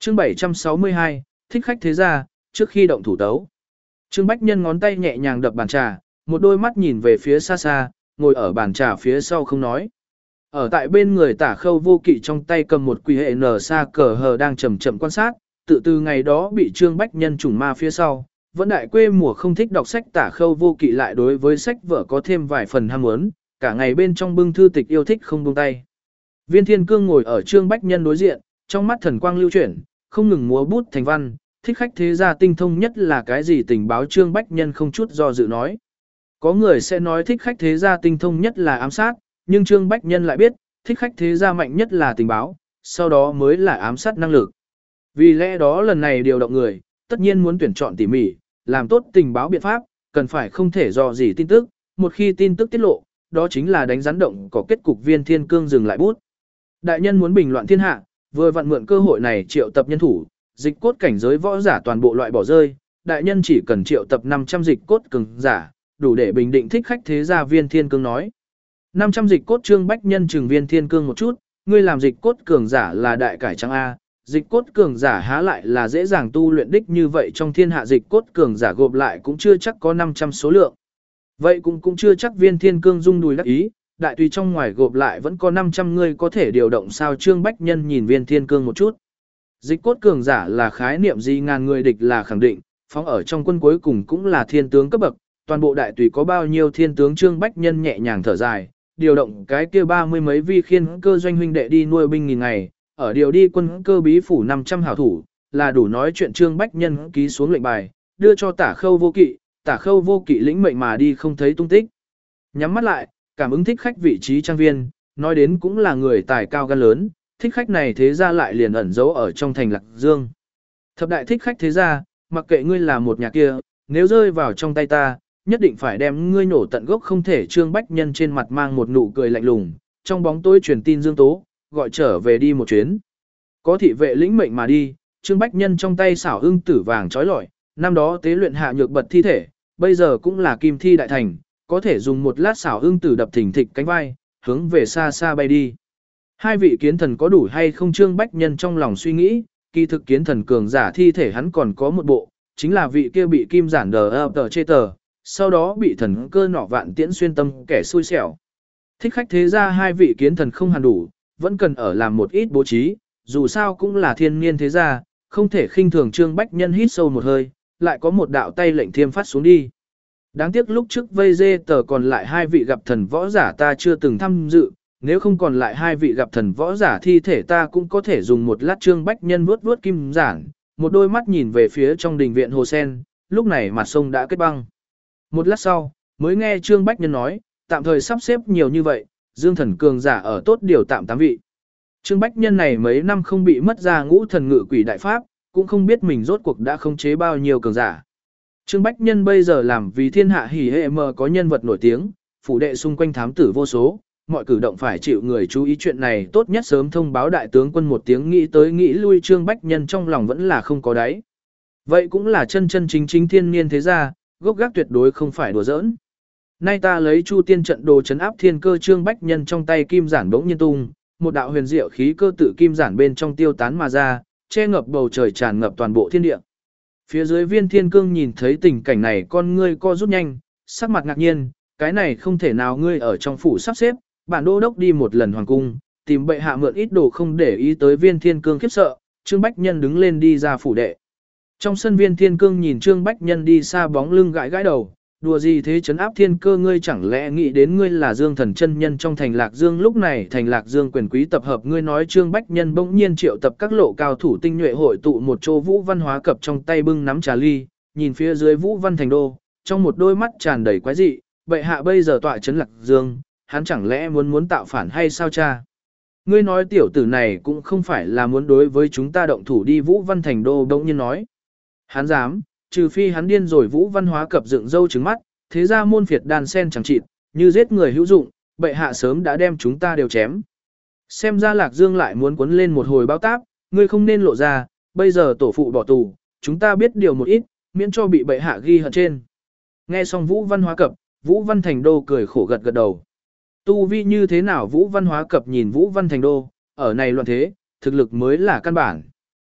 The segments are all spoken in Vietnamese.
Chương 762, thích khách thế gia, trước khi động thủ tấu. Trương Bách Nhân ngón tay nhẹ nhàng đập bàn trà, một đôi mắt nhìn về phía xa xa, ngồi ở bàn trà phía sau không nói. Ở tại bên người Tả Khâu Vô Kỵ trong tay cầm một quỷ hệ nở xa cờ hờ đang chậm chậm quan sát, tự từ ngày đó bị Trương Bách Nhân trùng ma phía sau, vẫn đại quê mùa không thích đọc sách. Tả Khâu Vô Kỵ lại đối với sách vở có thêm vài phần ham muốn, cả ngày bên trong bưng thư tịch yêu thích không buông tay. Viên Thiên Cương ngồi ở Trương Bách Nhân đối diện, trong mắt thần quang lưu chuyển, không ngừng múa bút thành văn, thích khách thế gia tinh thông nhất là cái gì? Tình báo. Trương Bách Nhân không chút do dự nói. Có người sẽ nói thích khách thế gia tinh thông nhất là ám sát, nhưng Trương Bách Nhân lại biết, thích khách thế gia mạnh nhất là tình báo, sau đó mới là ám sát năng lực. Vì lẽ đó lần này điều động người, tất nhiên muốn tuyển chọn tỉ mỉ, làm tốt tình báo biện pháp, cần phải không thể dò dỉ tin tức, một khi tin tức tiết lộ, đó chính là đánh rắn động có kết cục. Viên Thiên Cương dừng lại bút. Đại nhân muốn bình loạn thiên hạ, vừa vặn mượn cơ hội này triệu tập nhân thủ, dịch cốt cảnh giới võ giả toàn bộ loại bỏ rơi, đại nhân chỉ cần triệu tập 500 dịch cốt cường giả, đủ để bình định thích khách thế gia. Viên Thiên Cương nói. 500 dịch cốt. Trương Bách Nhân chừng Viên Thiên Cương một chút, ngươi làm dịch cốt cường giả là đại cải trắng A, dịch cốt cường giả há lại là dễ dàng tu luyện đích như vậy, trong thiên hạ dịch cốt cường giả gộp lại cũng chưa chắc có 500 số lượng. Vậy cũng chưa chắc. Viên Thiên Cương rung đùi đắc ý, đại tùy trong ngoài gộp lại vẫn có 500 người có thể điều động sao? Trương Bách Nhân nhìn Viên Thiên Cương một chút. Dịch cốt cường giả là khái niệm gì? Ngàn người địch là khẳng định, phóng ở trong quân cuối cùng cũng là thiên tướng cấp bậc, toàn bộ đại tùy có bao nhiêu thiên tướng? Trương Bách Nhân nhẹ nhàng thở dài, điều động cái kia 30 mấy vi khiên cơ doanh huynh đệ đi nuôi binh nghìn ngày, ở điều đi quân cơ bí phủ 500 hảo thủ, là đủ nói chuyện. Trương Bách Nhân ký xuống lệnh bài, đưa cho Tả Khâu Vô Kỵ. Tả Khâu Vô Kỵ lĩnh mệnh mà đi không thấy tung tích. Nhắm mắt lại, cảm ứng thích khách vị trí trang viên, nói đến cũng là người tài cao gan lớn, thích khách này thế ra lại liền ẩn giấu ở trong thành Lạc Dương. Thập đại thích khách thế ra, mặc kệ ngươi là một nhà kia, nếu rơi vào trong tay ta, nhất định phải đem ngươi nổ tận gốc không thể. Trương Bách Nhân trên mặt mang một nụ cười lạnh lùng, trong bóng tối truyền tin Dương Tố, gọi trở về đi một chuyến. Có thị vệ lĩnh mệnh mà đi, Trương Bách Nhân trong tay xảo ưng tử vàng trói lọi, năm đó tế luyện hạ nhược bật thi thể, bây giờ cũng là kim thi đại thành, có thể dùng một lát xảo ưng tử đập thình thịch cánh vai, hướng về xa xa bay đi. Hai vị kiến thần có đủ hay không? Trương Bách Nhân trong lòng suy nghĩ, kỳ thực kiến thần cường giả thi thể hắn còn có một bộ, chính là vị kia bị kim giản đờ chê tờ, sau đó bị thần cơ nỏ vạn tiễn xuyên tâm kẻ xui xẻo. Thích khách thế ra hai vị kiến thần không hẳn đủ, vẫn cần ở làm một ít bố trí, dù sao cũng là thiên niên thế gia, không thể khinh thường. Trương Bách Nhân hít sâu một hơi, lại có một đạo tay lệnh thiêm phát xuống đi. Đáng tiếc lúc trước vây dê tờ còn lại hai vị gặp thần võ giả ta chưa từng tham dự, nếu không còn lại hai vị gặp thần võ giả thi thể ta cũng có thể dùng một lát. Trương Bách Nhân vuốt vuốt kim giản, một đôi mắt nhìn về phía trong đình viện hồ sen, lúc này mặt sông đã kết băng. Một lát sau, mới nghe Trương Bách Nhân nói, tạm thời sắp xếp nhiều như vậy, Dương thần cường giả ở tốt điều tạm 8 vị. Trương Bách Nhân này mấy năm không bị mất ra ngũ thần ngự quỷ đại pháp, cũng không biết mình rốt cuộc đã khống chế bao nhiêu cường giả. Trương Bách Nhân bây giờ làm vì thiên hạ hỉ hệ mờ có nhân vật nổi tiếng, phủ đệ xung quanh thám tử vô số, mọi cử động phải chịu người chú ý. Chuyện này tốt nhất sớm thông báo đại tướng quân một tiếng, nghĩ tới nghĩ lui Trương Bách Nhân trong lòng vẫn là không có đáy. Vậy cũng là chân chân chính chính thiên niên thế gia, gốc gác tuyệt đối không phải đùa giỡn. Nay ta lấy Chu Tiên trận đồ trấn áp thiên cơ. Trương Bách Nhân trong tay kim giản bỗng nhiên tung, một đạo huyền diệu khí cơ tự kim giản bên trong tiêu tán mà ra, che ngập bầu trời, tràn ngập toàn bộ thiên địa. Phía dưới Viên Thiên Cương nhìn thấy tình cảnh này, con ngươi co rút nhanh, sắc mặt ngạc nhiên, cái này không thể nào, ngươi ở trong phủ sắp xếp, bản đô đốc đi một lần hoàng cung, tìm bệ hạ mượn ít đồ không để ý tới. Viên Thiên Cương khiếp sợ, Trương Bách Nhân đứng lên đi ra phủ đệ. Trong sân Viên Thiên Cương nhìn Trương Bách Nhân đi xa bóng lưng gãi gãi đầu, đùa gì thế trấn áp thiên cơ, ngươi chẳng lẽ nghĩ đến ngươi là Dương thần chân nhân trong thành Lạc Dương? Lúc này thành Lạc Dương quyền quý tập hợp, ngươi nói. Trương Bách Nhân bỗng nhiên triệu tập các lộ cao thủ tinh nhuệ hội tụ một chỗ. Vũ Văn Hóa Cập trong tay bưng nắm trà ly, nhìn phía dưới Vũ Văn Thành Đô, trong một đôi mắt tràn đầy quái dị, bệ hạ bây giờ tọa trấn Lạc Dương, hắn chẳng lẽ muốn tạo phản hay sao cha? Ngươi nói tiểu tử này cũng không phải là muốn đối với chúng ta động thủ đi. Vũ Văn Thành Đô bỗng nhiên nói. Hắn dám, trừ phi hắn điên rồi. Vũ Văn Hóa Cập dựng râu trừng mắt, thế ra môn phiệt đàn sen chẳng chịt, như giết người hữu dụng, bệ hạ sớm đã đem chúng ta đều chém. Xem ra Lạc Dương lại muốn cuốn lên một hồi báo táp, ngươi không nên lộ ra, bây giờ tổ phụ bỏ tù, chúng ta biết điều một ít, miễn cho bị bệ hạ ghi hận trên. Nghe xong Vũ Văn Hóa Cập, Vũ Văn Thành Đô cười khổ gật gật đầu. Tu vi như thế nào? Vũ Văn Hóa Cập nhìn Vũ Văn Thành Đô, ở này loạn thế, thực lực mới là căn bản.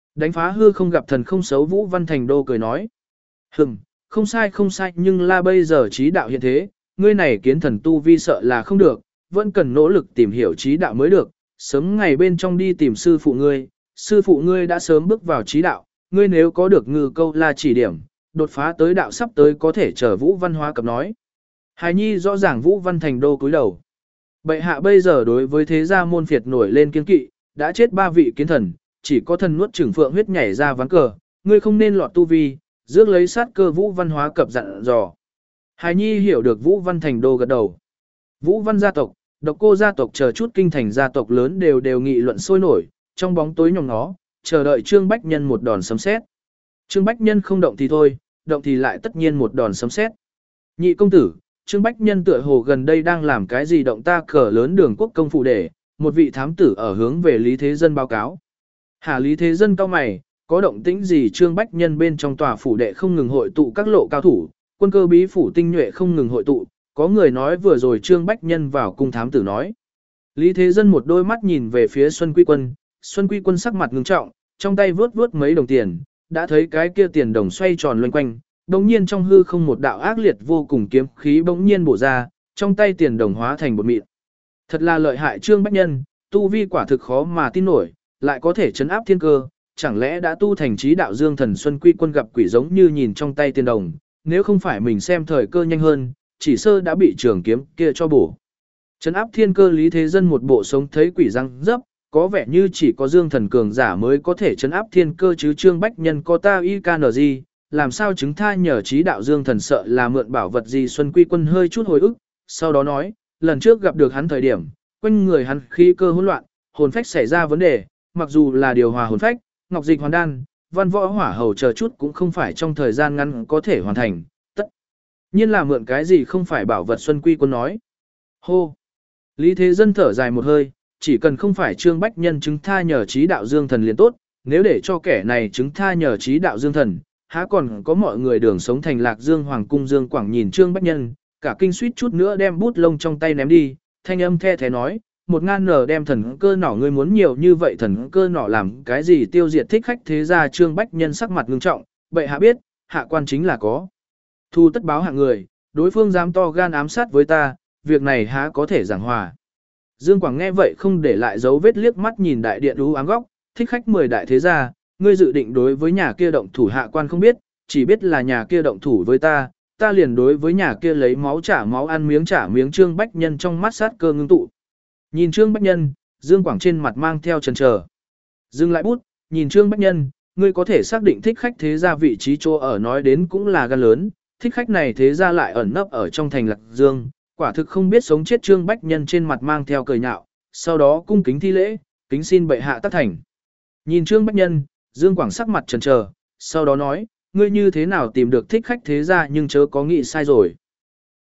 Đánh phá hư không gặp thần không xấu Vũ Văn Thành Đô cười nói. Không sai không sai, nhưng là bây giờ trí đạo hiện thế, ngươi này kiến thần tu vi sợ là không được, vẫn cần nỗ lực tìm hiểu trí đạo mới được, sớm ngày bên trong đi tìm sư phụ ngươi đã sớm bước vào trí đạo, ngươi nếu có được Ngư Câu La chỉ điểm, đột phá tới đạo sắp tới có thể chờ Vũ Văn Hóa Cập nói. Hài nhi rõ ràng Vũ Văn Thành Đô cúi đầu. Bệ hạ bây giờ đối với thế gia môn phiệt nổi lên kiên kỵ, đã chết 3 vị kiến thần, chỉ có thần nuốt trưởng phượng huyết nhảy ra ván cờ, ngươi không nên lọt tu vi, rước lấy sát cơ. Vũ Văn Hóa Cập dặn dò. Hài nhi hiểu được. Vũ Văn Thành Đô gật đầu. Vũ Văn gia tộc, Độc Cô gia tộc chờ chút kinh thành gia tộc lớn đều nghị luận sôi nổi, trong bóng tối nhòm nó, chờ đợi Trương Bách Nhân một đòn sấm sét. Trương Bách Nhân không động thì thôi, động thì lại tất nhiên một đòn sấm sét. Nhị công tử, Trương Bách Nhân tựa hồ gần đây đang làm cái gì động ta cờ lớn Đường Quốc công phủ để, một vị thám tử ở hướng về Lý Thế Dân báo cáo. Hà Lý Thế Dân cau mày, có động tĩnh gì? Trương Bách Nhân bên trong tòa phủ đệ không ngừng hội tụ các lộ cao thủ, quân cơ bí phủ tinh nhuệ không ngừng hội tụ, có người nói vừa rồi Trương Bách Nhân vào cung thám tử nói. Lý Thế Dân một đôi mắt nhìn về phía Xuân Quy Quân sắc mặt ngưng trọng, trong tay vướt mấy đồng tiền, đã thấy cái kia tiền đồng xoay tròn loanh quanh, bỗng nhiên trong hư không một đạo ác liệt vô cùng kiếm khí bỗng nhiên bổ ra, trong tay tiền đồng hóa thành bột mịn. Thật là lợi hại Trương Bách Nhân, tu vi quả thực khó mà tin nổi, lại có thể chấn áp thiên cơ, chẳng lẽ đã tu thành trí đạo dương thần? Xuân Quy Quân gặp quỷ giống như nhìn trong tay tiền đồng, nếu không phải mình xem thời cơ nhanh hơn, chỉ sơ đã bị trường kiếm kia cho bổ. Chấn áp thiên cơ. Lý Thế Dân một bộ sống thấy quỷ răng dấp, có vẻ như chỉ có dương thần cường giả mới có thể chấn áp thiên cơ chứ Trương Bách Nhân có ta y can gì, làm sao chứng tha nhờ trí đạo dương thần sợ là mượn bảo vật gì? Xuân Quy Quân hơi chút hồi ức, sau đó nói, lần trước gặp được hắn thời điểm, quanh người hắn khí cơ hỗn loạn, hồn phách xảy ra vấn đề, mặc dù là điều hòa hồn phách, ngọc dịch hoàn đan, văn võ hỏa hầu chờ chút cũng không phải trong thời gian ngắn có thể hoàn thành, tất nhiên là mượn cái gì không phải bảo vật. Xuân Quy Quân nói. Hô! Lý Thế Dân thở dài một hơi, chỉ cần không phải Trương Bách Nhân chứng tha nhờ trí đạo dương thần liền tốt, nếu để cho kẻ này chứng tha nhờ trí đạo dương thần, há còn có mọi người đường sống thành Lạc Dương Hoàng cung. Dương Quảng nhìn Trương Bách Nhân, cả kinh suýt chút nữa đem bút lông trong tay ném đi, thanh âm the thế nói, 1000 nở đem thần cơ nỏ, ngươi muốn nhiều như vậy thần cơ nỏ làm cái gì? Tiêu diệt thích khách thế gia. Trương Bách Nhân sắc mặt ngưng trọng, bệ hạ biết, hạ quan chính là có thu tất báo hạng người, đối phương dám to gan ám sát với ta, việc này há có thể giảng hòa. Dương Quảng nghe vậy không để lại dấu vết, liếc mắt nhìn đại điện u ám góc, thích khách 10 đại thế gia, ngươi dự định đối với nhà kia động thủ? Hạ quan không biết, chỉ biết là nhà kia động thủ với ta, ta liền đối với nhà kia lấy máu trả máu, ăn miếng trả miếng. Trương Bách Nhân trong mắt sát cơ ngưng tụ. Nhìn Trương Bách Nhân, Dương Quảng trên mặt mang theo chần chờ. Dừng lại bút, nhìn Trương Bách Nhân, ngươi có thể xác định thích khách thế gia vị trí chỗ ở? Nói đến cũng là gan lớn, thích khách này thế gia lại ẩn nấp ở trong thành Lạc Dương, quả thực không biết sống chết. Trương Bách Nhân trên mặt mang theo cười nhạo, sau đó cung kính thi lễ, kính xin bệ hạ tác thành. Nhìn Trương Bách Nhân, Dương Quảng sắc mặt chần chờ, sau đó nói, ngươi như thế nào tìm được thích khách thế gia, nhưng chớ có nghĩ sai rồi.